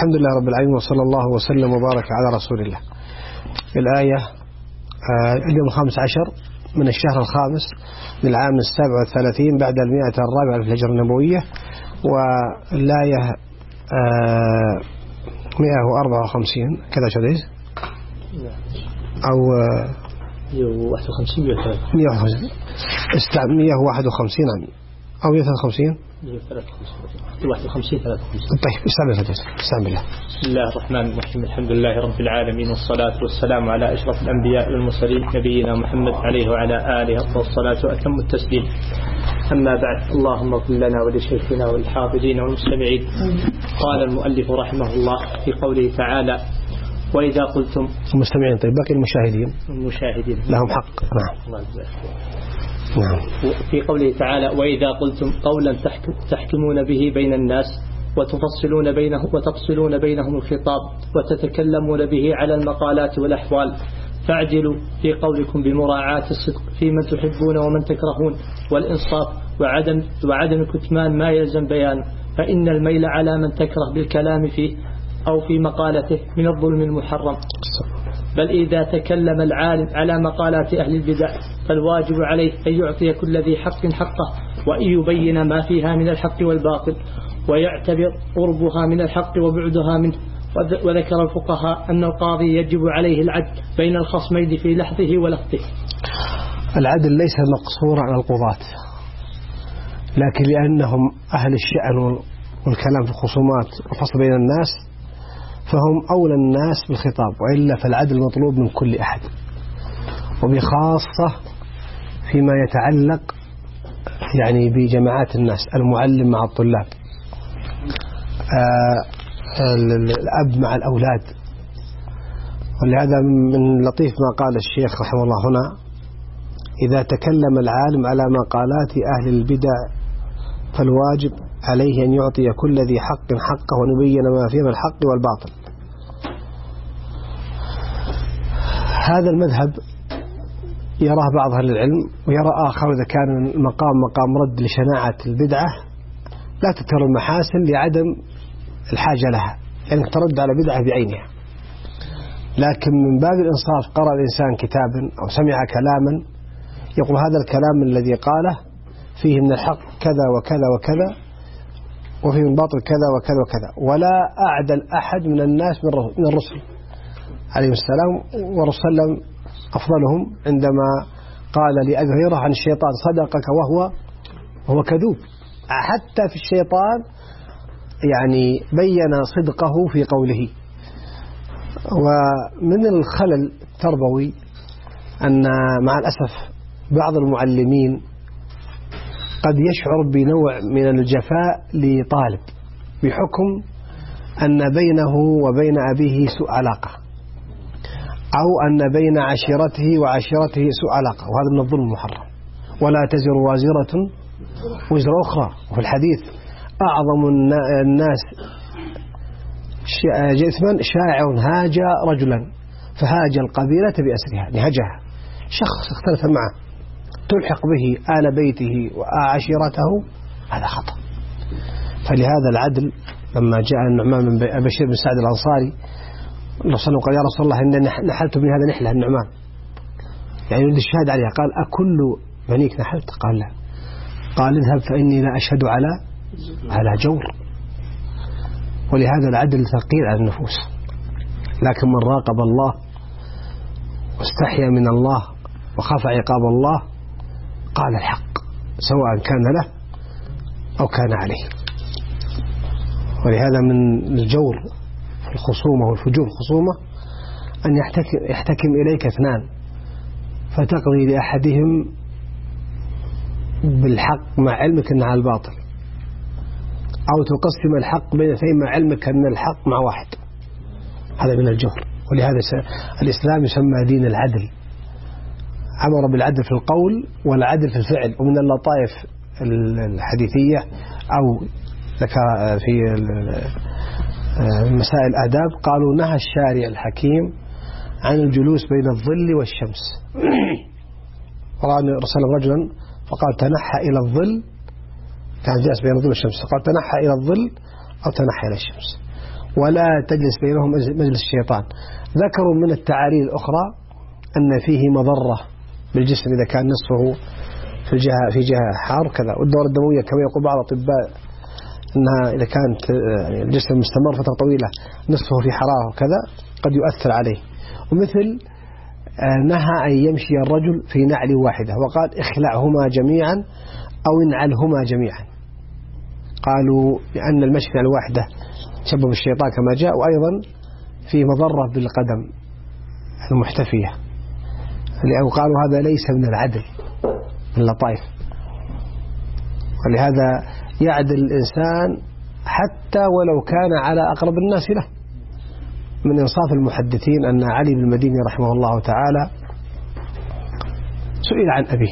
الحمد لله رب العالمين، وصلى الله وسلم وبارك على رسول الله. الآية اليوم 15 من الشهر الخامس من العام 37 بعد 104 في الهجرة النبوية، والآية 154 كذا شديد أو 151 أو 153 طيب استعمل الله. بسم الله الرحمن الرحيم. الحمد لله رب العالمين، والصلاة والسلام على أشرف الأنبياء والمرسلين نبينا محمد عليه وعلى آله والصلاة وأتم التسليم. أما بعد، اللهم اغفر لنا ولشيخنا والحاضرين والمستمعين. قال المؤلف رحمه الله في قوله تعالى: وإذا قلتم المستمعين. طيب باقي المشاهدين لهم حق. نعم. في قوله تعالى: وإذا قلتم قولا تحكمون به بين الناس وتفصلون بينهم الخطاب وتتكلمون به على المقالات والأحوال، فاعدلوا في قولكم بمراعاة الصدق في من تحبون ومن تكرهون، والإنصاف وعدم كتمان ما يلزم بيانه، فإن الميل على من تكره بالكلام فيه أو في مقالته من الظلم المحرم. بل إذا تكلم العالم على مقالات أهل البدع فالواجب عليه أن يعطي كل ذي حق حقه، وأن يبين ما فيها من الحق والباطل، ويعتبر قربها من الحق وبعدها منه. وذكر الفقهاء أن القاضي يجب عليه العدل بين الخصمين في لحظه ولفظه. العدل ليس مقصورا على القضاة، لكن لأنهم أهل الشأن والكلام في الخصومات والفصل بين الناس فهم أولى الناس بالخطاب، وإلا فالعدل مطلوب من كل أحد، وبخاصة فيما يتعلق يعني بجماعات الناس، المعلم مع الطلاب، الأب مع الأولاد. ولهذا من لطيف ما قال الشيخ رحمه الله هنا: إذا تكلم العالم على مقالات أهل البدع فالواجب عليه أن يعطي كل ذي حق حقه ونبين ما فيه من الحق والباطل. هذا المذهب يراه بعض أهل العلم، ويرى آخر إذا كان المقام مقام رد لشناعة البدعة لا تذكر المحاسن لعدم الحاجة لها، يعني ترد على بدعة بعينها. لكن من باب الإنصاف قرأ الإنسان كتابا أو سمع كلاما يقول هذا الكلام الذي قاله فيه من الحق كذا وكذا وكذا، وفيه من باطل كذا وكذا وكذا، ولا أعدل أحد من الناس من الرسل عليه السلام، ورسول أفضلهم عندما قال لأبي هريرة عن الشيطان: صدقك وهو كذوب. حتى في الشيطان يعني بين صدقه في قوله. ومن الخلل التربوي أن مع الأسف بعض المعلمين قد يشعر بنوع من الجفاء لطالب بحكم أن بينه وبين أبيه سوء علاقة، أو أن بين عشيرته وعشيرته سوء علاقة، وهذا من الظلم المحرم. ولا تزر وازرة وزر أخرى. وفي الحديث: أعظم الناس جثما شاعر هاج رجلا فهاج القبيلة بأسرها، نهجها شخص اختلف معه تلحق به آل بيته وعشيرته، هذا خطأ. فلهذا العدل لما جاء النعمان بن بشير بن سعد الأنصاري الرسول قال: يا رسول الله إن نحلت من هذا نحلة النعمان، يعني يريد الشهاد عليها. قال: أكل بنيك نحلت؟ قال: لا. قال: اذهب فإني لا أشهد على جور. ولهذا العدل ثقيل على النفوس، لكن من راقب الله واستحيا من الله وخاف عقاب الله قال الحق سواء كان له أو كان عليه. ولهذا من الجور في الخصومة والفجور الخصومة أن يحتكم إليك اثنان فتقضي لأحدهم بالحق مع علمك أنها الباطل، أو تقسم الحق بين اثنين مع علمك أن الحق مع واحد، هذا من الجور. ولهذا الإسلام يسمى دين العدل، أمر بالعدل في القول والعدل في الفعل. ومن اللطائف الحديثية أو في مسائل الآداب قالوا: نهى الشارع الحكيم عن الجلوس بين الظل والشمس. رأى رسول رجلا فقال: تنحى إلى الظل، كان جالس بين الظل والشمس، قال: تنحى إلى الظل أو تنحى إلى الشمس. ولا تجلس بينهم مجلس الشيطان. ذكروا من التعاليل الأخرى أن فيه مضرة بالجسم إذا كان نصفه في جهة حار كذا، والدورة الدموية كما يقول بعض الأطباء أنها إذا كانت الجسم مستمر فترة طويلة نصفه في حرارة وكذا قد يؤثر عليه. ومثل نهى أن يمشي الرجل في نعل واحدة، وقال اخلعهما جميعا أو انعلهما جميعا. قالوا لأن المشي في نعل واحدة تسبب الشيطان كما جاء، وأيضا فيه مضرة بالقدم المحتفية، لأنه قالوا هذا ليس من العدل من اللطائف. ولهذا يعدل الإنسان حتى ولو كان على أقرب الناس له. من إنصاف المحدثين أن علي بن المديني رحمه الله تعالى سئل عن أبيه،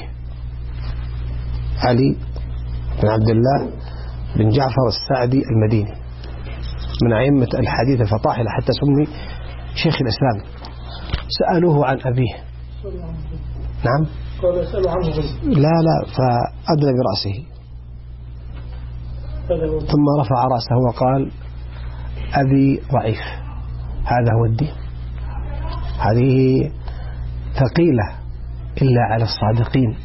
علي بن عبد الله بن جعفر السعدي المديني من أئمة الحديث الفطاحلة حتى سمي شيخ الإسلام. سألوه عن أبيه. نعم قال يسأل عنه. لا فأدنى برأسه ثم رفع رأسه وقال أبي ضعيف، هذا هو الدين. هذه ثقيلة إلا على الصادقين.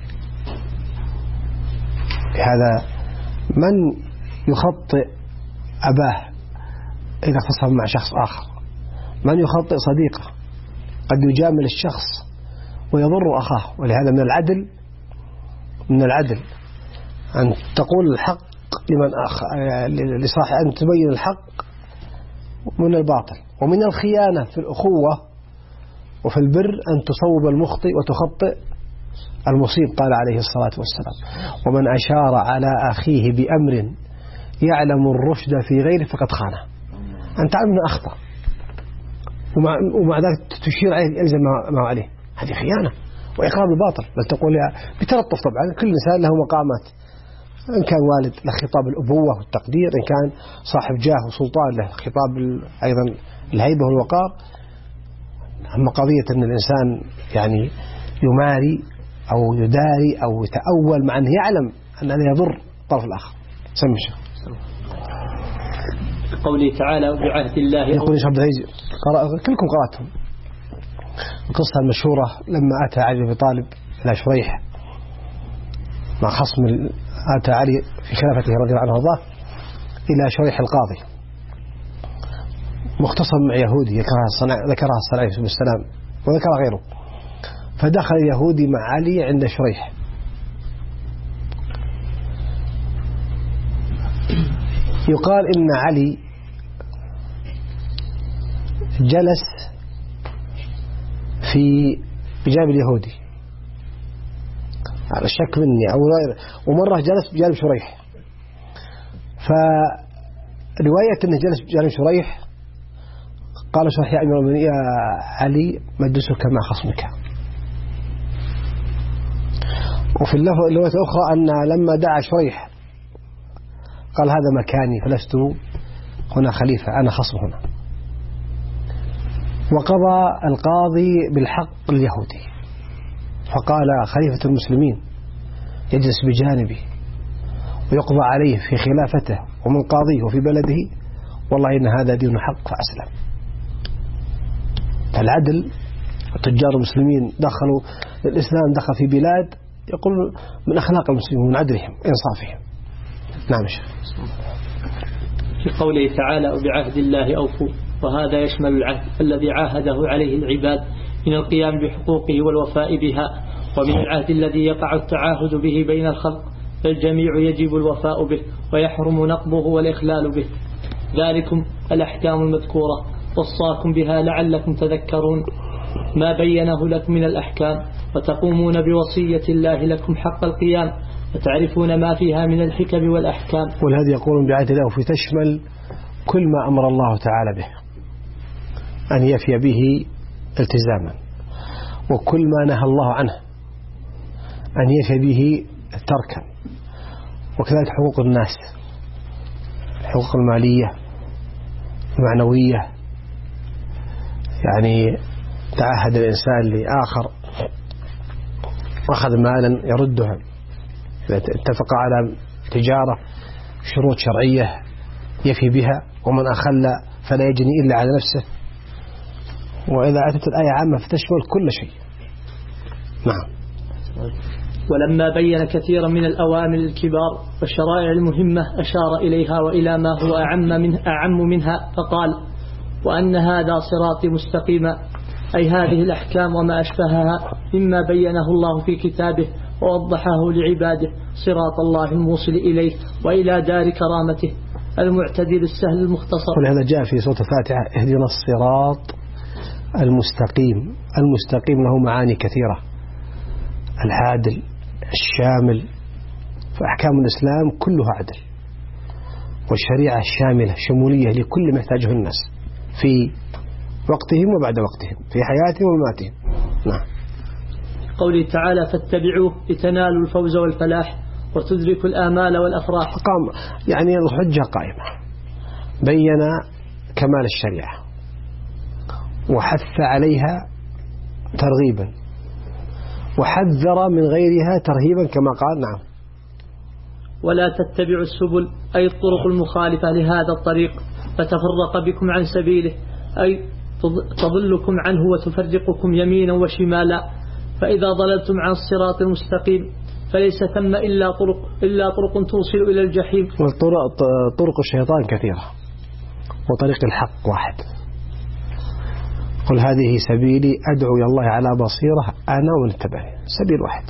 هذا من يخطئ أباه إذا خصم مع شخص آخر، من يخطئ صديقه، قد يجامل الشخص ويضر أخاه. ولهذا من العدل أن تقول الحق لصاحب، أن تبين الحق من الباطل. ومن الخيانة في الأخوة وفي البر أن تصوب المخطئ وتخطئ المصيب. قال عليه الصلاة والسلام ومن أشار على أخيه بأمر يعلم الرشد في غيره فقد خانه. أنت تعلم أنه أخطأ ومع ذلك تشير عليه يلزم ما عليه، هذه خيانة وإقرار بالباطل. بل تقول بتلطف. طبعا كل إنسان له مقامات، إن كان والد له خطاب الأبوة والتقدير، إن كان صاحب جاه وسلطان له خطاب أيضا الهيبة والوقار. أما قضية أن الإنسان يعني يماري أو يداري أو يتأول مع أنه يعلم أن هذا يضر الطرف الآخر. سمي الشيخ. قوله تعالى بعهد الله. يقول الشيخ عبد العزيز كلكم قرأتهم القصة المشهورة لما أتى علي بن طالب إلى شريح مع خصم، أتى علي في خلافته رضي الله عنه وارضاه إلى شريح القاضي مختصم مع يهودي ذكرها الصلاة والسلام وذكر غيره. فدخل اليهودي مع علي عند شريح، يقال إن علي جلس في بجانب اليهودي على الشك مني، ومرة جلس بجانب شريح. فرواية أنه جلس بجانب شريح قال شريح يا أمير المؤمنين يا علي مجلسك مع خصمك. وفي اللغة الأخرى أن لما دعا شريح قال هذا مكاني فلست هنا خليفة، أنا خصم هنا. وقضى القاضي بالحق اليهودي فقال خليفة المسلمين يجلس بجانبي ويقضى عليه في خلافته ومن قاضيه وفي بلده، والله إن هذا دين حق فأسلم. العدل. تجار المسلمين دخلوا الإسلام، دخل في بلاد يقول من أخلاق المسلمين من عدلهم إنصافهم. نعم شيخ. في قوله تعالى وبعهد الله أوفوا، وهذا يشمل العهد الذي عاهده عليه العباد من القيام بحقوقه والوفاء بها، ومن العهد الذي يقع التعاهد به بين الخلق، فالجميع يجب الوفاء به ويحرم نقضه والإخلال به. ذلكم الأحكام المذكورة وصاكم بها لعلكم تذكرون ما بينه لكم من الأحكام، وتقومون بوصية الله لكم حق القيام، وتعرفون ما فيها من الحكم والأحكام. ولهذا يقولون بعهد الله في تشمل كل ما أمر الله تعالى به أن يفي به التزاما، وكل ما نهى الله عنه أن يفي به تركا. وكذلك حقوق الناس، الحقوق المالية المعنوية، يعني تعهد الإنسان لآخر أخذ مالا يردها، اتفق على تجارة شروط شرعية يفي بها، ومن أخل فلا يجني إلا على نفسه، وإذا أتت الآية عامة فتشمل كل شيء. نعم. ولما بين كثيرا من الأوامر الكبار والشرائع المهمة أشار إليها وإلى ما هو أعم منها فقال: وأن هذا صراطي مستقيما، أي هذه الأحكام وما أشبهها مما بينه الله في كتابه ووضحه لعباده، صراط الله الموصل إليه وإلى دار كرامته المعتدل السهل المختصر. ولهذا جاء في سورة الفاتحة: اهدنا الصراط المستقيم. المستقيم له معاني كثيرة: العادل، الشامل، فأحكام الإسلام كلها عدل، والشريعة الشاملة شمولية لكل ما يحتاجه الناس في وقتهم وبعد وقتهم، في حياتهم ومماتهم. نعم. قوله تعالى: فاتبعوه لتنالوا الفوز والفلاح وتدركوا الآمال والأفراح. قام يعني الحجة قائمة، بين كمال الشريعة وحث عليها ترغيبا، وحذر من غيرها ترهيبا كما قال. نعم. ولا تتبعوا السبل، أي الطرق المخالفة لهذا الطريق، فتفرق بكم عن سبيله، أي تضلكم عنه وتفرقكم يمينا وشمالا. فإذا ضللتم عن الصراط المستقيم فليس ثم إلا طرق توصل إلى الجحيم. طرق الشيطان كثيرة، وطريق الحق واحد: قل هذه سبيلي أدعو إلى الله على بصيرة أنا ومن اتبعني. سبيل واحد.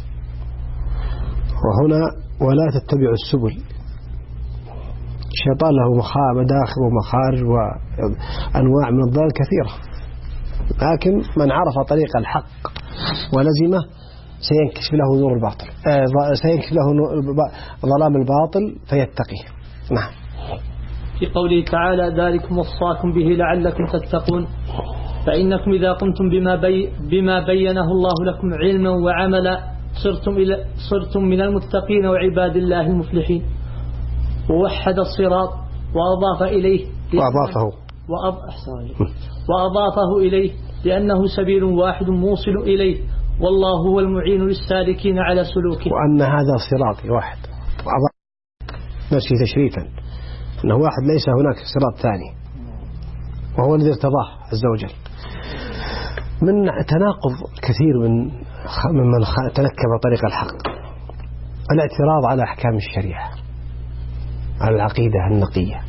وهنا ولا تتبعوا السبل، الشيطان له مداخل ومخارج وأنواع من الضلال كثيرة، لكن من عرف طريق الحق ولزمه سينكشف له نور الباطل، سينكشف له ظلام الباطل فيتقيه. نعم. في قوله تعالى: ذلكم وصاكم به لعلكم تتقون، فإنكم إذا قمتم بما بينه الله لكم علما وعملا صرتم من المتقين وعباد الله المفلحين. ووحد الصراط وأضافه إليه لأنه سبيل واحد موصل إليه، والله هو المعين للسالكين على سلوكه. وأن هذا صراطي واحد، وأضاف نفسه تشريفا أنه واحد، ليس هناك صراط ثاني، وهو الذي ارتضاه عز وجل. من تناقض كثير ممن تنكب طريق الحق الاعتراض على أحكام الشريعة، على العقيدة النقية.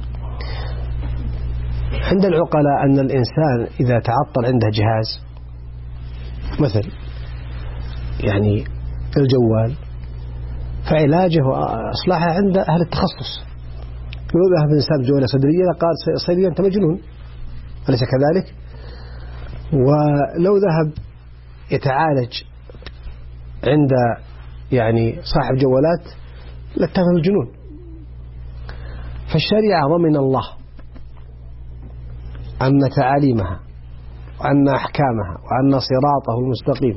عند العقلاء أن الإنسان إذا تعطل عنده جهاز، مثل يعني الجوال، فعلاجه وإصلاحه عند أهل التخصص. لو ذهب الإنسان بجوالة صدرية قال صدريا أنت مجنون، أليس كذلك؟ ولو ذهب يتعالج عند يعني صاحب جوالات لاتهم الجنون. فالشريعة ضمن الله أن تعاليمها وأن أحكامها وأن صراطه المستقيم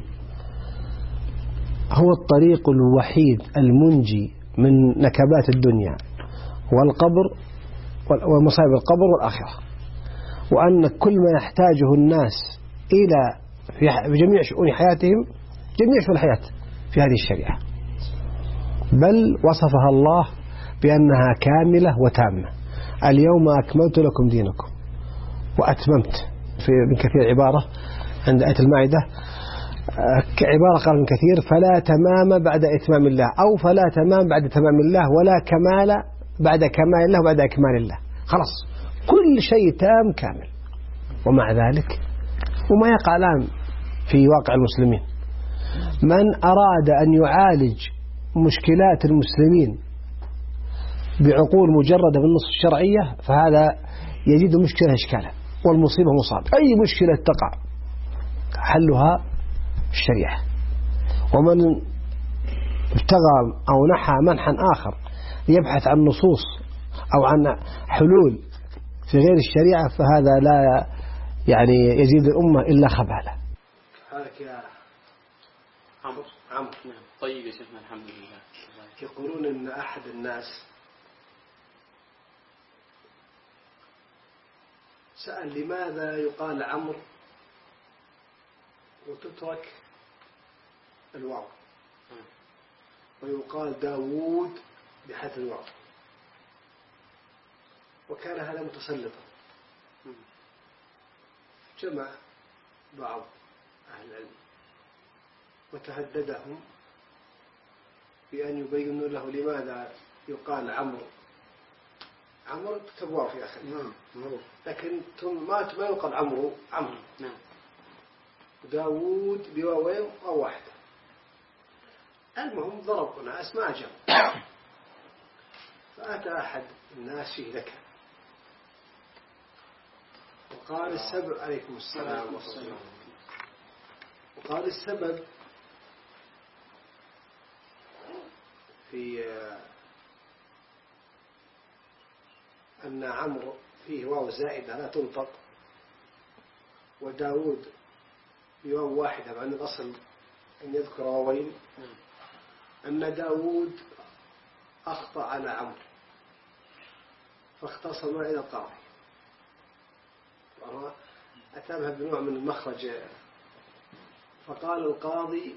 هو الطريق الوحيد المنجي من نكبات الدنيا والقبر ومصائب القبر والآخرة، وأن كل ما يحتاجه الناس إلى في جميع شؤون حياتهم، جميع شؤون الحياة، في هذه الشريعة. بل وصفها الله بأنها كاملة وتامة: اليوم أكملت لكم دينكم وأتممت. في من كثير عبارة عند آية المائدة، عبارة قال من كثير: فلا تمام بعد إتمام الله، أو فلا تمام بعد تمام الله، ولا كمال بعد كمال الله وبعد إكمال الله. خلاص كل شيء تام كامل. ومع ذلك وما يقع الآن في واقع المسلمين، من أراد أن يعالج مشكلات المسلمين بعقول مجردة بالنص الشرعية فهذا يجد مشكلة إشكالا، والمصيبة مصاب. أي مشكلة تقع حلها الشريعة. ومن ابتغى أو نحى منحا آخر يبحث عن نصوص أو عن حلول في غير الشريعة فهذا لا يعني يزيد الأمة إلا خبالة. هذاك يا عمرو. نعم. طيب يا شيخنا، الحمد لله. يقولون إن أحد الناس سأل لماذا يقال عمرو وتترك الواو، ويقال داوود بحذف الواو، وكان هذا متسلطا جمع بعض أهل العلم وتهددهم بأن يبينوا له لماذا يقال عمرو. عمرو كتب واو في آخره، لكن ما يقال عمرو. داوود بواوين أو واحدة. المهم ضرب ناس ما أجابوا. فأتى أحد الناس فيه ذكاء وقال السبب عليكم السلام والسلام. وقال السبب في أن عمرو فيه واو زائدة لا تنطق، وداود بواو واحدة مع أن الأصل أن يذكر واوين، أن داود أخطأ على عمرو فاختصم إلى القاضي. أتابها بنوع من المخرج. فقال القاضي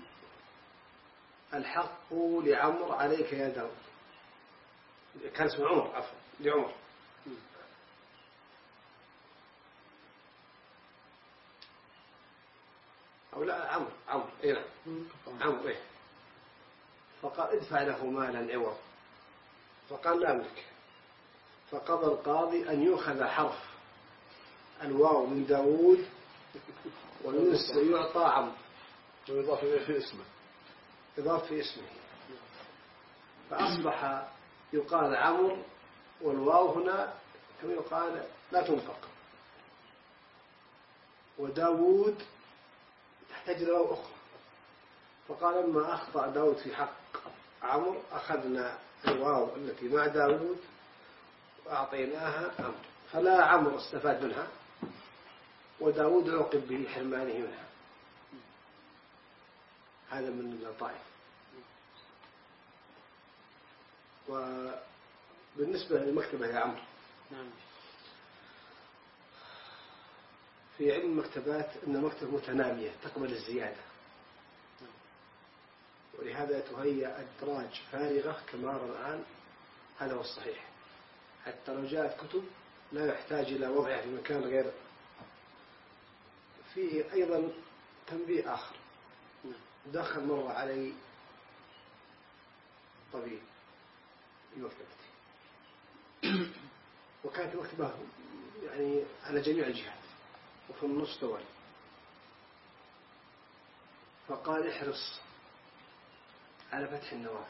الحق لعمرو عليك يا داود. كان اسمه عمر، عفوا، لعمر. أو لا عمرو إيه نعم عمرو إيه. فقال ادفع له مالا عوض. فقال لا أملك. فقضى القاضي أن يؤخذ حرف الواو من داود ويعطى عمرو ويضاف في اسمه. إضافة في اسمه. فأصبح يقال عمرو والواو هنا كما يقال لا تنطق، وداود تحتاج لواو أخرى. فقال لما أخطأ داود في حق عمرو أخذنا الواو التي مع داود وأعطيناها عمرو، فلا عمرو استفاد منها وداود عوقب بحرمانه منها. هذا من اللطائف. وبالنسبة للمكتبة يا عمرو، في علم المكتبات أن المكتبة متنامية تقبل الزيادة، ولهذا تهيأ أدراج فارغة كما نرى الآن. هذا هو الصحيح. حتى لو جاءت كتب لا يحتاج إلى وضعها في مكان غير. فيه أيضا تنبيه آخر. دخل مرة علي طبيب في مكتبتي، وكانت المكتبة يعني على جميع الجهات وفي النص دول. فقال احرص على فتح النوافذ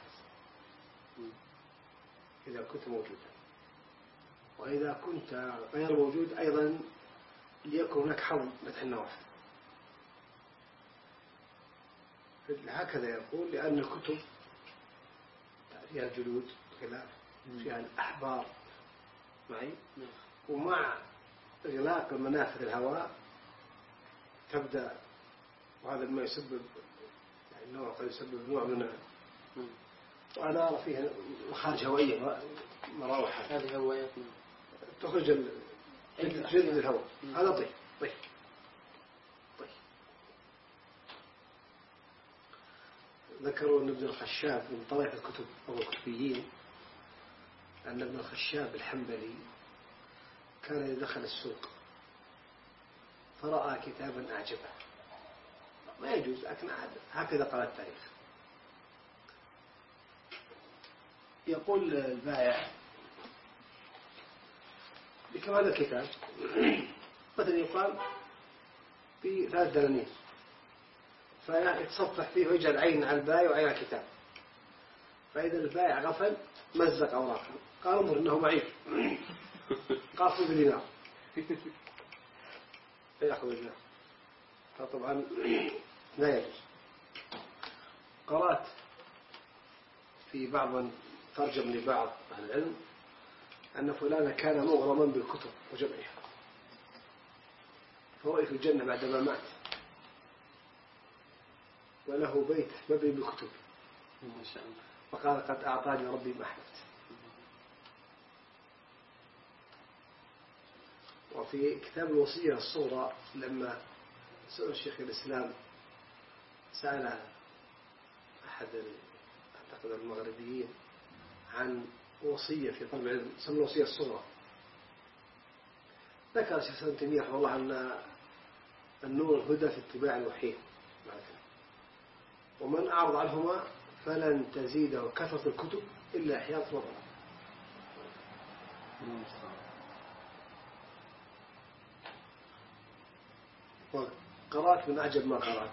إذا كنت موجودا، وإذا كنت غير موجود أيضا ليكن لك حظ فتح النوافذ. هكذا يقول، لأن الكتب فيها الجلود كذا، فيها الأحبار معي، ومع إغلاق منافذ الهواء تبدأ، وهذا ما يسبب يعني نوع قد يسبب نوع من وأنا أرى فيها مخارج هوائية مراوحة، هذه هوايات تخرج جلد الهواء. هذا طيب. ذكروا أن ابن الخشاب من طريقة الكتب أو الكتبيين أن ابن الخشاب الحنبلي كان يدخل السوق فرأى كتابا أعجبه، ما يجوز لكن هكذا قال التاريخ. يقول البائع بكم هذا الكتاب، مثلا يقال ب3 دنانير، فيتصفح فيه ويجعل عين على البائع وعين على الكتاب. فإذا البائع غفل مزق أوراقه، قال انظر إنه معيب، قال خذ دينار فيأخذ الدينار. فطبعا لا يجوز. قرأت في بعض ترجم لبعض أهل العلم أن فلانا كان مغرما بالكتب وجمعها، فرؤي في الجنة بعدما مات، وله بيت مبني بالكتب ما شاء الله. فقال قد أعطاني ربي ما أحببت. وفي كتاب الوصية الصغرى لما سئل شيخ الإسلام، سأل أحد أعتقد المغربيين عن وصية في طلب العلم، سمى الوصية الصغرى، ذكر الشيخ ابن تيمية رحمه الله أن النور الهدى في اتباع الوحي، ومن أعرض عنهما فلن تزيده كثرة الكتب إلا إحياء وضعه. وقرأت من أعجب ما قرأت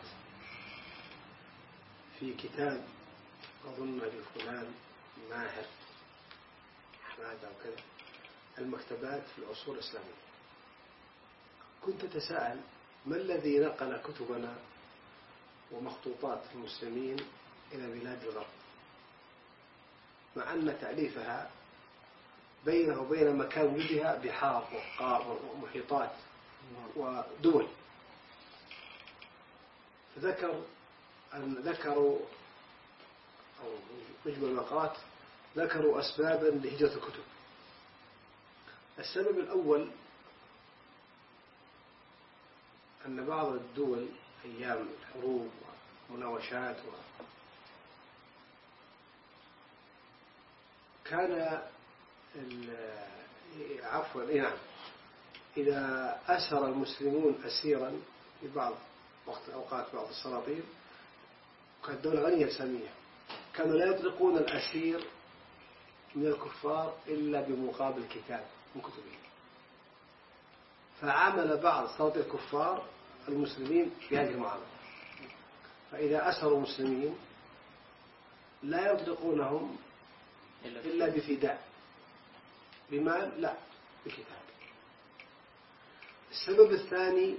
في كتاب أظن لفلان ماهر أحمد أو كذا، المكتبات في العصور الإسلامية. كنت أتساءل ما الذي نقل كتبنا ومخطوطات المسلمين إلى بلاد الغرب، مع أن تأليفها بينه وبين مكان وجودها بحار وقار ومحيطات ودول. ذكروا أو مجمل المقالات ذكروا أسبابا لهجرة الكتب. السبب الأول أن بعض الدول أيام الحروب ومناوشات كان نعم إذا أسر المسلمون أسيرا في بعض أوقات بعض السلاطين، كانت دولة غنية إسلامية، كانوا لا يطلقون الأسير من الكفار إلا بمقابل كتاب من كتبه. فعامل بعض سلاطين الكفار المسلمين بهذه المعاملة، فإذا أسروا مسلمين لا يطلقونهم إلا بفداء، بمال لا، بكتاب. السبب الثاني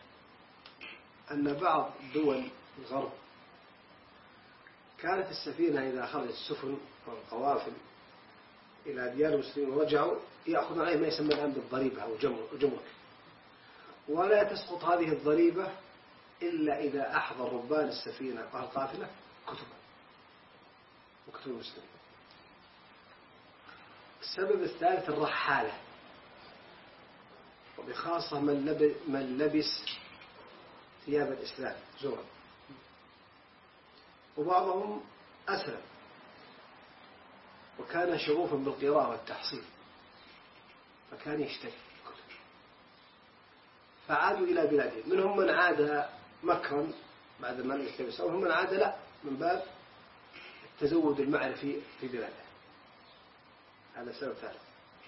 أن بعض دول الغرب كانت السفينة إذا خرجت السفن أو القوافل إلى ديار المسلمين ورجعوا يأخذون عليه ما يسمى الآن بالضريبة أو جمرك، ولا تسقط هذه الضريبة إلا إذا أحضر ربان السفينة والقافلة كتب المسلمين. السبب الثالث الرحالة، وبخاصة من لبس ثياب الإسلام زورا، وبعضهم أسلم وكان شغوفا بالقراءة والتحصيل فكان يشتري كتب، فعادوا إلى بلادهم. منهم من عاد مكرا بعد ما لبس، وهم من عاد لا، من باب التزود المعرفي في بلاده. هذا سبب ثالث.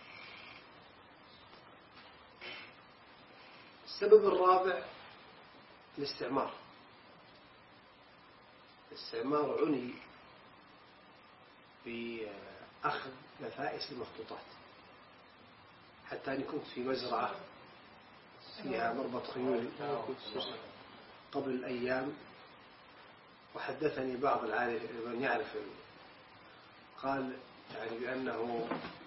السبب الرابع الاستعمار. الاستعمار عني بأخذ نفائس المخطوطات، حتى أني كنت في مزرعة فيها مربط خيول قبل الأيام، وحدثني بعض من يعرف قال يعني بأنه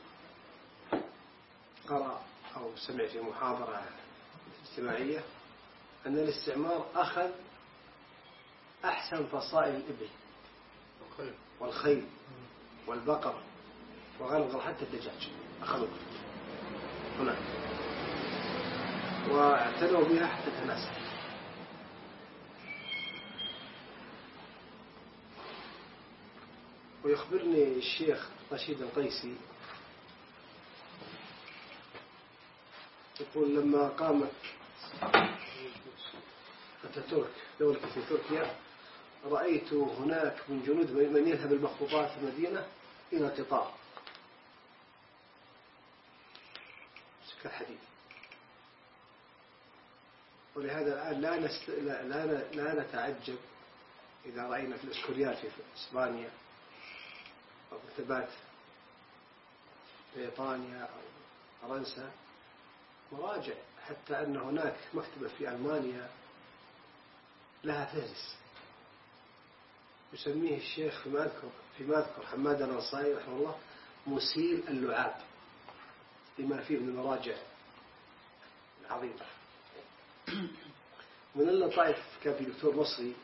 قرأ أو سمع في محاضرة اجتماعية أن الاستعمار أخذ أحسن فصائل الإبل والخيل والبقر وغلغل حتى الدجاج أخذوا هناك واعتنوا بها حتى تناسل. ويخبرني الشيخ رشيد القيسي يقول لما قامت أتاتورك دولة في تركيا رأيت هناك من جنود من يذهب المخطوطات في المدينة إلى قطار كالحديد. ولهذا الآن لا نتعجب إذا رأينا في الإسكوريال في إسبانيا أو مكتبات بريطانيا أو فرنسا مراجع، حتى أن هناك مكتبة في ألمانيا لها فهرس يسميه الشيخ فيما أذكر حماد الأنصاري رحمه الله مسيل اللعاب، لما فيه من المراجع العظيمة. من اللطائف كان في دكتور مصري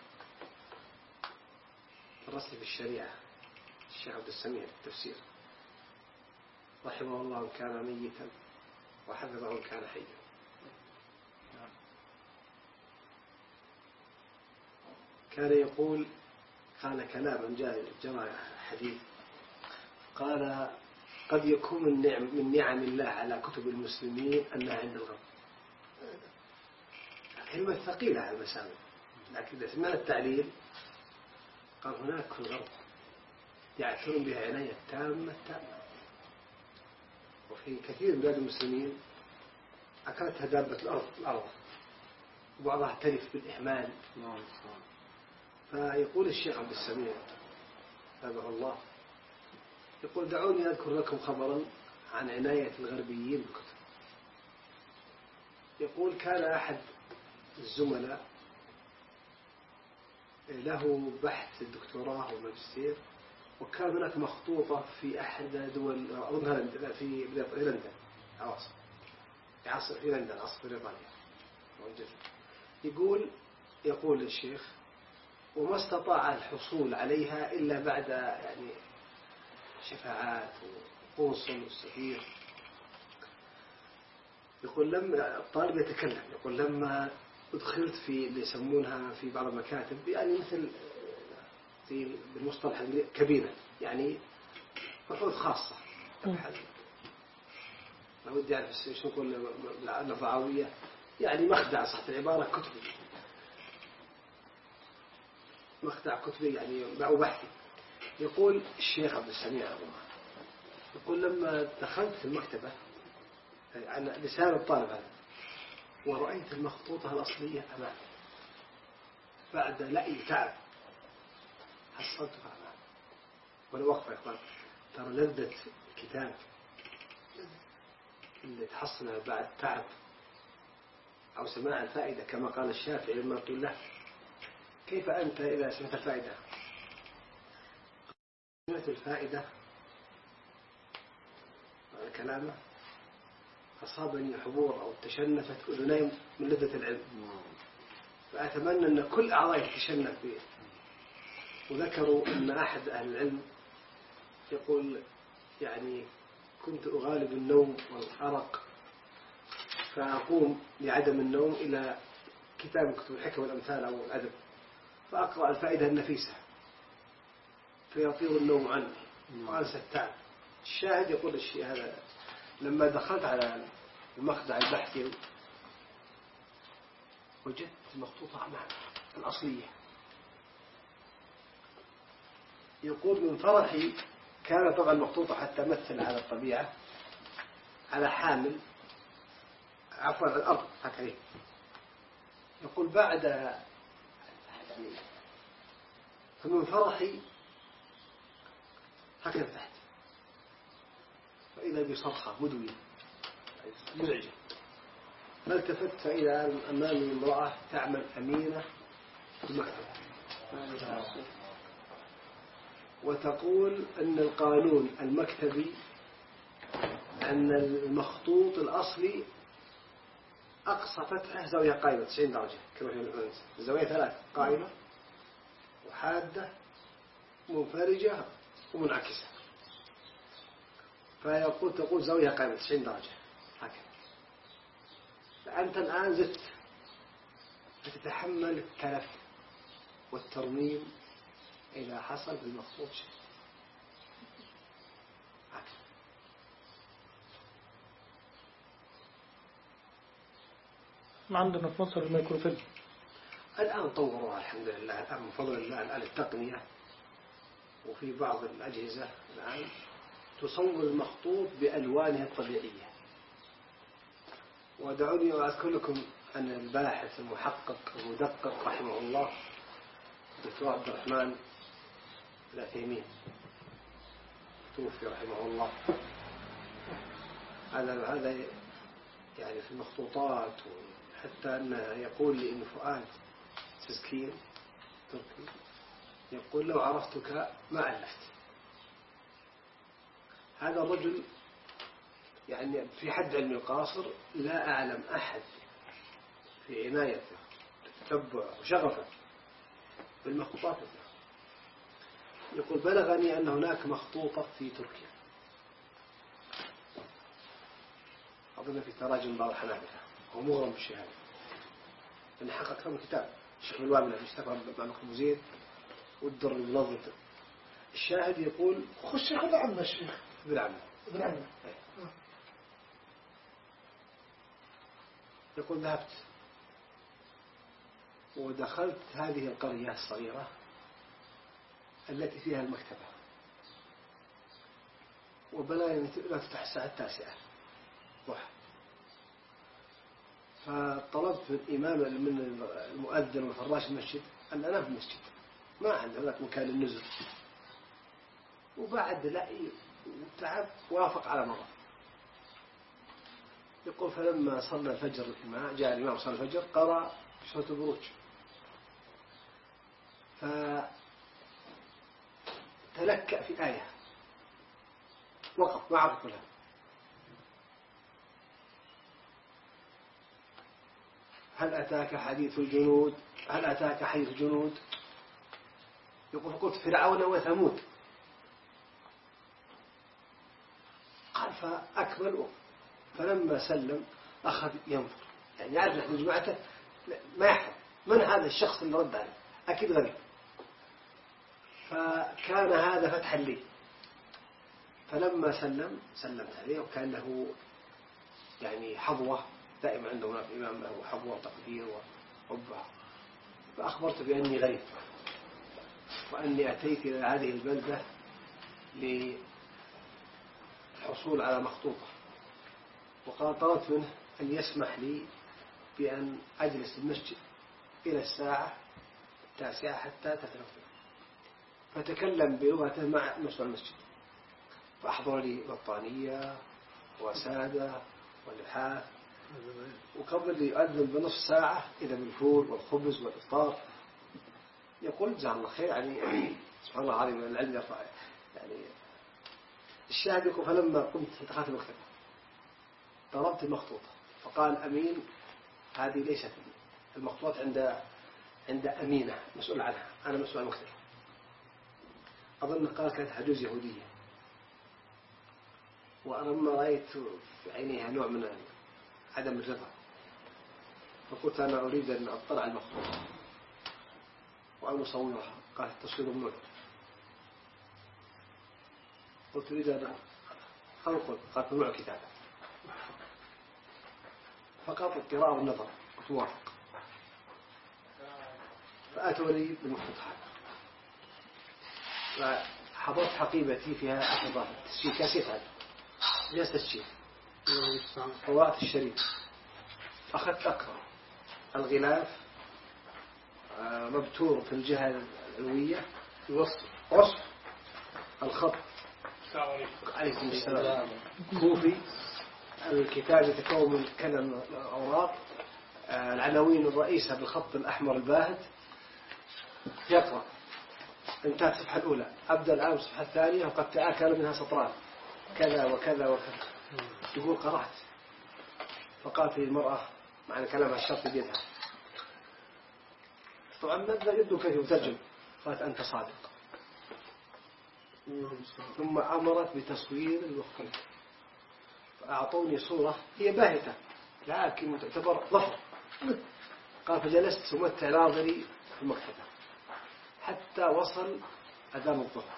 درسني في الشريعة الشيخ عبد السميع التفسير رحمه الله إن كان ميتا وحفظه إن كان حيا. كان يقول قال كلاما جرى حديث، قال قد يكون من نعم الله على كتب المسلمين أنها عند الغرب. كلمة ثقيلة على المسامع، لكن إذا سمعنا التعليل قال هناك في الغرب يعتنون بها عناية تامة. وفي كثير من بلاد المسلمين أكلتها دابة الأرض وبعضها تلف بالإهمال. فيقول الشيخ عبد السميع حفظه الله، يقول دعوني أذكر لكم خبرا عن عناية الغربيين بالكتب. يقول كان أحد الزملاء له بحث الدكتوراه والماجستير، وكان هناك مخطوطة في أحد دول أظنها في لندن عواصم في عصر في لندن عصر بريطانيا موجودة. يقول الشيخ وما استطاع الحصول عليها إلا بعد يعني شفاعات وقنصل وسفير. يقول لما الطالب يتكلم، يقول لما أدخلت في اللي يسمونها في بعض المكاتب يعني مثل في بالمصطلح كبيرة، يعني بحوث خاصة. ما ودي أعرف شو نقول الضعاوية، يعني مخدع صحة العبارة كتبي، مخدع كتبي يعني أو بحثي. يقول الشيخ عبد السميع يقول لما دخلت في المكتبة عن لسان الطالب هذا ورأيت المخطوطة الأصلية أمامي بعد لأي تعب حصلتها أمامي. ولا وقفة يا إخوان، ترى لذة الكتاب اللي تحصلها بعد تعب أو سماع الفائدة، كما قال الشافعي لما قيل له كيف أنت إذا سمعت الفائدة؟ سمعت الفائدة كلامه أصابني حبور أو تشنفت أذني من لذة العلم، فأتمنى أن كل أعضائي تتشنف به. وذكروا أن أحد أهل العلم يقول يعني كنت أغالب النوم والأرق فأقوم لعدم النوم إلى كتاب كتب الحكم والأمثال أو الأدب فأقرأ الفائدة النفيسة فيطير النوم عني وأنسى التعب. الشاهد يقول الشيء هذا لما دخلت على المخدع البحثي وجدت المخطوطة أمامي الأصلية. يقول من فرحي كان طبعا المخطوطة حتى مثل على الطبيعة على حامل عفوا على الأرض هكذا. يقول بعد يعني فمن فرحي هكذا تحت فإذا بصرخة مدوية مزعجة، فالتفت فإذا أمامي امرأة تعمل أمينة في المكتب وتقول أن القانون المكتبي أن المخطوط الأصلي أقصى فتحة زاوية قائمة 90 درجة كما في الفرنسي، الزاوية 3 قائمة وحادة منفرجة ومنعكسة، تقول زاوية قائمة 90 درجة هكذا. فأنت الآن زدت فتتحمل التلف والترميم إذا حصل بالمخطوط شيء هكذا. ما عندنا في مصر الميكروفيلم الآن طوروها الحمد لله، الآن من فضل الله الآن التقنية، وفي بعض الأجهزة الآن تصور المخطوط بألوانه الطبيعية. ودعوني أذكر لكم أن الباحث المحقق المدقق رحمه الله الدكتور عبد الرحمن العثيمين توفي رحمه الله، هذا يعني في المخطوطات، حتى أنه يقول لي إن فؤاد سسكين تركي يقول لو عرفتك ما ألفت. هذا الرجل يعني في حد علمي القاصر لا أعلم أحد في عنايته تتبع وشغفه بالمخطوطات. يقول بلغني أن هناك مخطوطة في تركيا أظن في تراجم بعض الحنابلة ومغرم بالشهادة أن حقق أكثر من كتاب الشيخ الوابلة في اشتغل مع مكتب زيد والدر المنظم. الشاهد يقول خش خذ عنا الشيخ بالعمل يقول ذهبت ودخلت هذه القرية الصغيرة التي فيها المكتبة، وبلاي لا تفتح الساعة 9 ضحى، فطلبت من إمام من المؤذن وفراش المسجد أن أنام في المسجد، ما عنده هناك مكان النزل، وبعد لا تعب وافق على مرة. يقول فلما صلى الفجر الإمام جاء الإمام صلى الفجر قرأ سورة البروج، فتلكأ في آية وقف ما عرف كلها، هل أتاك حديث الجنود، هل أتاك حديث الجنود. يقول فقلت فرعون وثمود، قال فأكمل. فلما سلم أخذ ينظر، يعني يعرف أن جماعته ما يحفظ من هذا الشخص اللي رد عليه، أكيد غريب. فكان هذا فتحا لي، فلما سلمت عليه، وكان له يعني حظوة دائما عنده هناك إمام له حظوة وتقدير وحبها، فأخبرت بأني غريب وأني أتيت إلى هذه البلدة للحصول على مخطوطة، وقال طلبت منه أن يسمح لي بأن أجلس في المسجد إلى الساعة 9 حتى تتنفذ. فتكلم بلغته مع مسؤول المسجد، فأحضر لي بطانية وسادة ولحاف، وقبل لي يؤذن بنصف ساعة إذا بالفول والخبز والإفطار. يقول جزاه الله خير، يعني سبحان الله العظيم العلم يرفع. يعني الشاهد يقول فلما قمت دخلت المكتبة طلبت المخطوطة، فقال أمين هذه ليست المخطوطات عند أمينة مسؤول عنها، أنا مسؤول عن المكتبة. أظن قال كانت عجوز يهودية، وأنا لما رأيت في عينيها نوع من عدم الرضا، فقلت أنا أريد أن أطلع المخطوطة وأن أصورها. قال التصوير ممنوع. قلت أريد أن أنقل، قال ممنوع كتابة، فقط القراءة والنظر. قلت موافق. فأتوا لي بالمخطوطات، فحضرت حقيبتي فيها أحفظها تسجيل كاسيت، هذا جلست تسجيل قراءة الشريف. أخذت أقرأ الغلاف مبتور في الجهة العلوية، وصف الخط عليكم السلام كوفي، الكتاب يتكون من كلم أوراق، العناوين الرئيسة بالخط الأحمر الباهت. يقرأ انتهت الصفحة الأولى، أبدأ الآن الصفحة الثانية وقد تآكل منها سطران كذا وكذا وكذا. يقول قرأت. فقالت لي المرأة معنى كلامها الشرط بيدها، طبعا ماذا يبدو كيف يترجم؟ قالت أنت صادق. ثم أمرت بتصوير المخطوطة، فأعطوني صورة هي باهتة لكن تعتبر ظفر. قال فجلست ومتع ناظري في المكتبة حتى وصل أذان الظهر،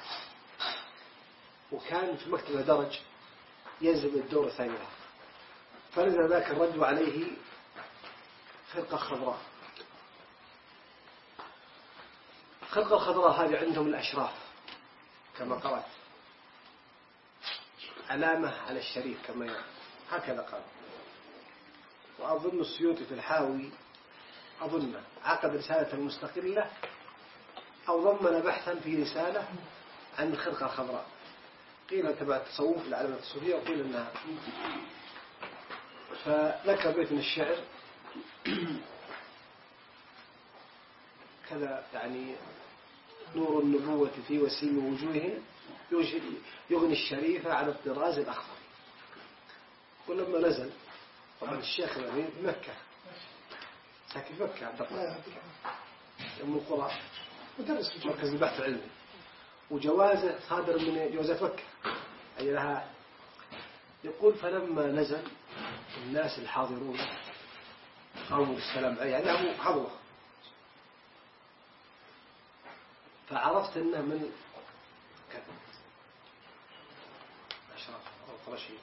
وكان في المكتبة درج ينزل الدور الثاني، فنزل ذاك الرجل عليه خرقة خضراء. الخرقة الخضراء هذه عندهم الأشراف كما قرأت، علامة على الشريف كما هكذا قال. وأظن السيوطي في الحاوي أظن عقد رسالة مستقلة أو ضمن بحثا في رسالة عن الخرقة الخضراء، قيل تبع التصوف العلامة الصوفية وقيل أنها. فذكر بيت من الشعر كذا، يعني نور النبوة في وسيم وجوههم يغني الشريفة على الطراز الأخضر. ولما نزل طبعا الشيخ الأمين في مكة، ساكن في مكة عبد الله أم القرى، مدرس في مركز البحث العلمي، وجوازه صادر من جوازات مكة أي لها. يقول فلما نزل الناس الحاضرون قاموا بالسلام، يعني أبو حضوة، فعرفت أنه من كذا أشراف رشيد،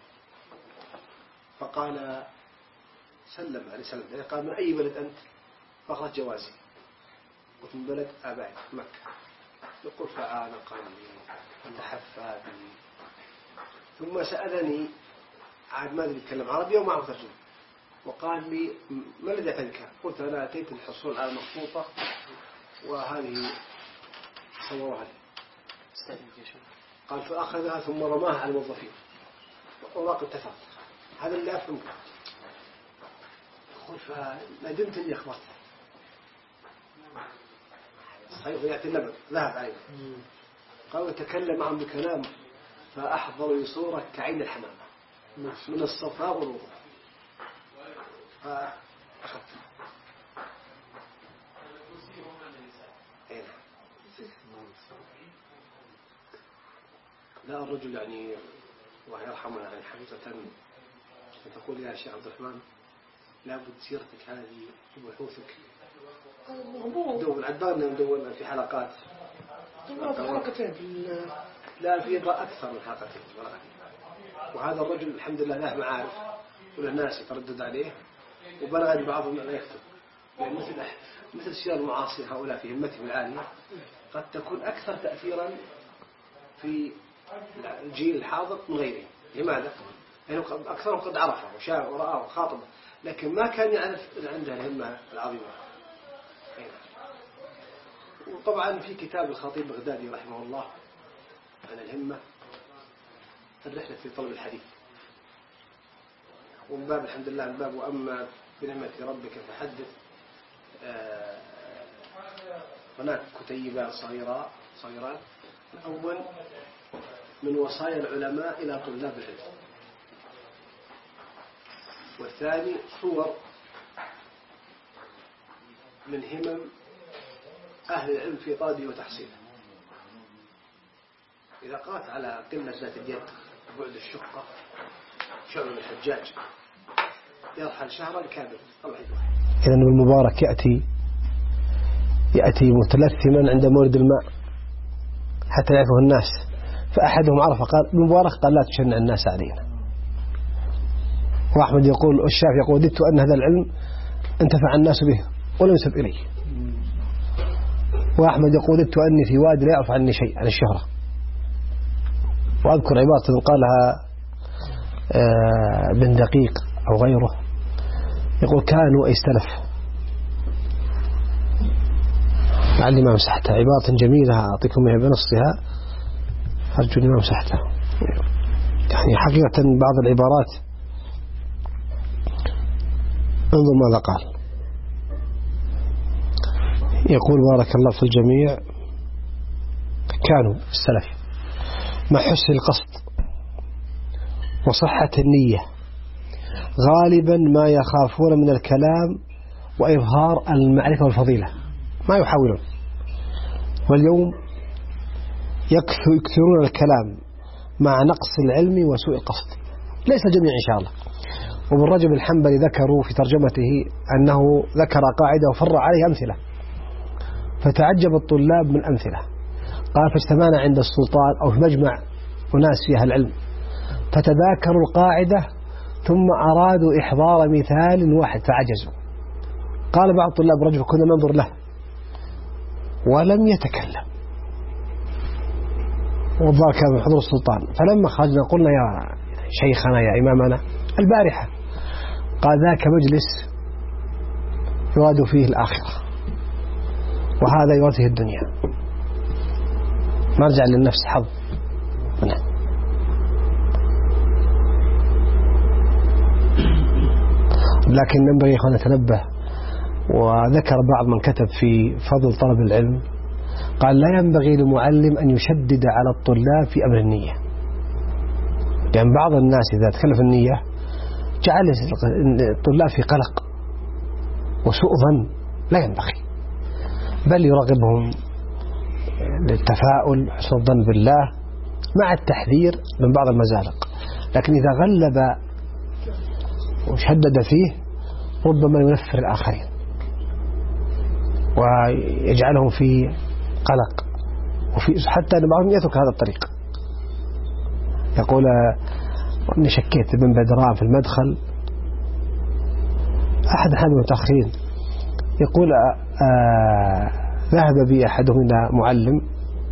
فقال سلم عليه سلم، قال من أي بلد أنت؟ فأخذت جوازي، قلت من بلد آبائي مكة. يقول فعانقني وتحفى بي، ثم سألني عاد ما أدري يتكلم عربي وما أعرف ترجمة، وقال لي ما الذي أتيك؟ قلت أنا أتيت الحصول على مخطوطة وهذه صوروها لي. قال فأخذها ثم رماها على الموظفين وأوراق اتفقت. هذا اللي أفهم. يقول فندمت إني أخبرت. صحيح يأتي اللبن ذهب عليه. قال وتكلم معهم بكلام فأحضروا صورة كعين الحمامة من الصفاء والوضوح، فأخذت. لا الرجل يعني الله يرحمه يعني حقيقة تقول يا شيخ عبد الرحمن لابد سيرتك هذه وبحوثك دون عدالنا ندون في حلقات لا في أكثر من حلقتين، وهذا الرجل الحمد لله له معارف وله ناس يتردد عليه وبلغ بعضهم أن يكتب، يعني مثل الشيء المعاصر هؤلاء في همتهم العالية قد تكون أكثر تأثيرا في الجيل الحاضر من غيره. لماذا؟ لأنه يعني أكثرهم قد عرفه وشاف ورآه وخاطبه، لكن ما كان يعرف عنده الهمة العظيمة. وطبعا في كتاب الخطيب البغدادي رحمه الله عن الهمة الرحلة في طلب الحديث، ومن باب الحمد لله من باب وأما بنعمة ربك فحدث، هناك كتيبان صغيران. الأول من وصايا العلماء إلى طلاب العلم، والثاني صور من همم أهل العلم في طلبه وتحصيله. إذا قرأت على قلة ذات اليد بعد الشقة شعر الحجاج يرحل شهرا كامل الله يدوه. إذن المبارك يأتي متلثما عند مورد الماء حتى يعرفه الناس، فأحدهم عرف قال المبارك قال لا تشنع الناس علينا. وأحمد يقول الشافعي يقول وددت أن هذا العلم انتفع الناس به ولم ينسب إليه. وأحمد يقول وددت أني في وادي لا يعرف عني شيء عن الشهرة. وأذكر عبارة قالها بن دقيق أو غيره يقول كانوا أي سلف لعلي ما مسحتها، عبارة جميلة أعطيكم إياها بنصها أرجو ما مسحتها. يعني حقيقة بعض العبارات انظر ماذا قال. يقول بارك الله في الجميع كانوا السلف مع حسن القصد وصحة النية غالبا ما يخافون من الكلام وإظهار المعرفة والفضيلة، ما يحاولون. واليوم يكثرون الكلام مع نقص العلم وسوء القصد، ليس الجميع إن شاء الله. وابن رجب الحنبلي ذكروا في ترجمته أنه ذكر قاعدة وفر عليه أمثلة، فتعجب الطلاب من أمثلة. قال فاجتمعنا عند السلطان أو في مجمع أناس فيها العلم فتذاكروا القاعدة ثم أرادوا إحضار مثال واحد فعجزوا. قال بعض طلاب رجل كنا ننظر له ولم يتكلم، والظاهر كان من حضور السلطان. فلما خرجنا قلنا يا شيخنا يا إمامنا البارحة، قال ذاك مجلس يراد فيه الآخرة وهذا يراد فيه الدنيا، نرجع للنفس حظ منها. لكن ينبغي أن نتنبه. وذكر بعض من كتب في فضل طلب العلم قال لا ينبغي للمعلم أن يشدد على الطلاب في أمر النية، لأن يعني بعض الناس إذا تكلف النية جعل الطلاب في قلق وسوء ظن، لا ينبغي، بل يرغبهم للتفاؤل حسن الظن بالله مع التحذير من بعض المزالق. لكن إذا غلب وشدد فيه ربما ينفر الآخرين ويجعلهم في قلق، وفي حتى أن بعضهم يترك هذا الطريق. يقول وأني شكيت بن بدران في المدخل. أحد المتأخرين يقول ذهب بي أحدهم إلى معلم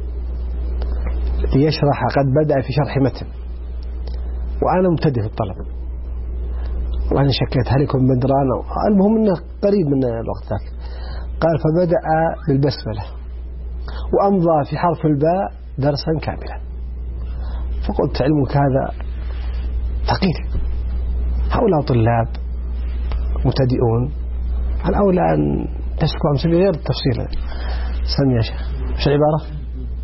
ليشرح، قد بدأ في شرح متن وأنا مبتدئ في الطلب، وأنا شكيت هل يكون بدران أو المهم أنه قريب من الوقت ذاك. قال فبدأ بالبسملة وأمضى في حرف الباء درسا كاملا. فقلت علمك هذا ثقيل، هؤلاء طلاب مبتدئون، الأولى أن تسكوا عن غير التفصيل. سمي يا شيخ، مش عبارة؟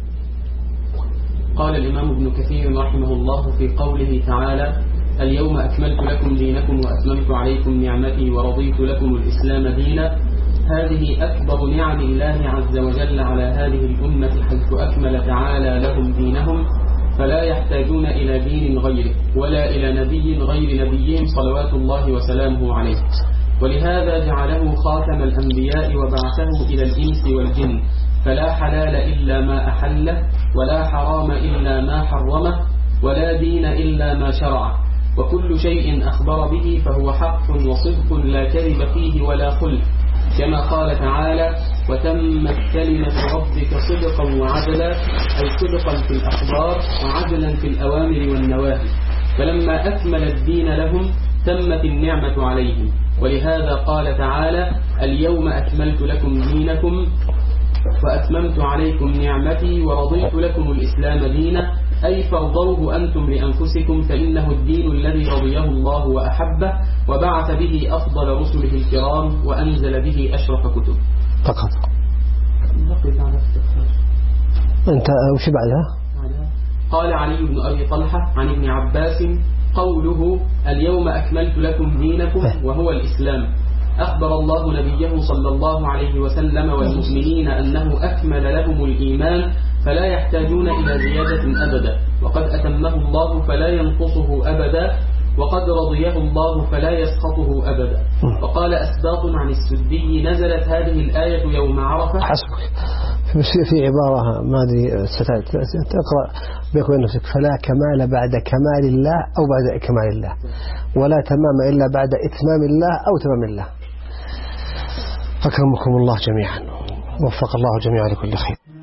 قال الإمام ابن كثير رحمه الله في قوله تعالى: اليوم أكملت لكم دينكم وأتممت عليكم نعمتي ورضيت لكم الإسلام دينا. هذه أكبر نعم الله عز وجل على هذه الأمة، حيث أكمل تعالى لهم دينهم، فلا يحتاجون إلى دين غيره ولا إلى نبي غير نبيهم صلوات الله وسلامه عليه. ولهذا جعله خاتم الأنبياء وبعثه إلى الإنس والجن، فلا حلال إلا ما أحله، ولا حرام إلا ما حرمه، ولا دين إلا ما شرعه، وكل شيء أخبر به فهو حق وصدق لا كذب فيه ولا خلف، كما قال تعالى: وتمت كلمة ربك صدقا وعدلا، أي صدقا في الأخبار وعدلا في الأوامر والنواهي. فلما أكمل الدين لهم تمت النعمة عليهم، ولهذا قال تعالى: اليوم أكملت لكم دينكم وأتممت عليكم نعمتي ورضيت لكم الإسلام دينا، أي فارضوه أنتم لأنفسكم، فإنه الدين الذي رضيه الله وأحبه وبعث به أفضل رسله الكرام وأنزل به أشرف كتب. فقط أنت وش بعدها؟ قال علي بن أبي طلحة عن ابن عباس: قوله اليوم أكملت لكم دينكم وهو الإسلام، أخبر الله نبيه صلى الله عليه وسلم والمؤمنين أنه أكمل لهم الإيمان، فلا يحتاجون إلى زيادة أبدا، وقد أتمه الله فلا ينقصه أبدا، وقد رضيه الله فلا يسخطه أبدا. وقال أسباط عن السدي: نزلت هذه الآية يوم عرفة. حسبك، في عبارة ما أدري تقرأ بينك وبين نفسك: فلا كمال بعد كمال الله أو بعد كمال الله، ولا تمام إلا بعد إتمام الله أو تمام الله. أكرمكم الله جميعا، وفق الله جميعا لكل خير.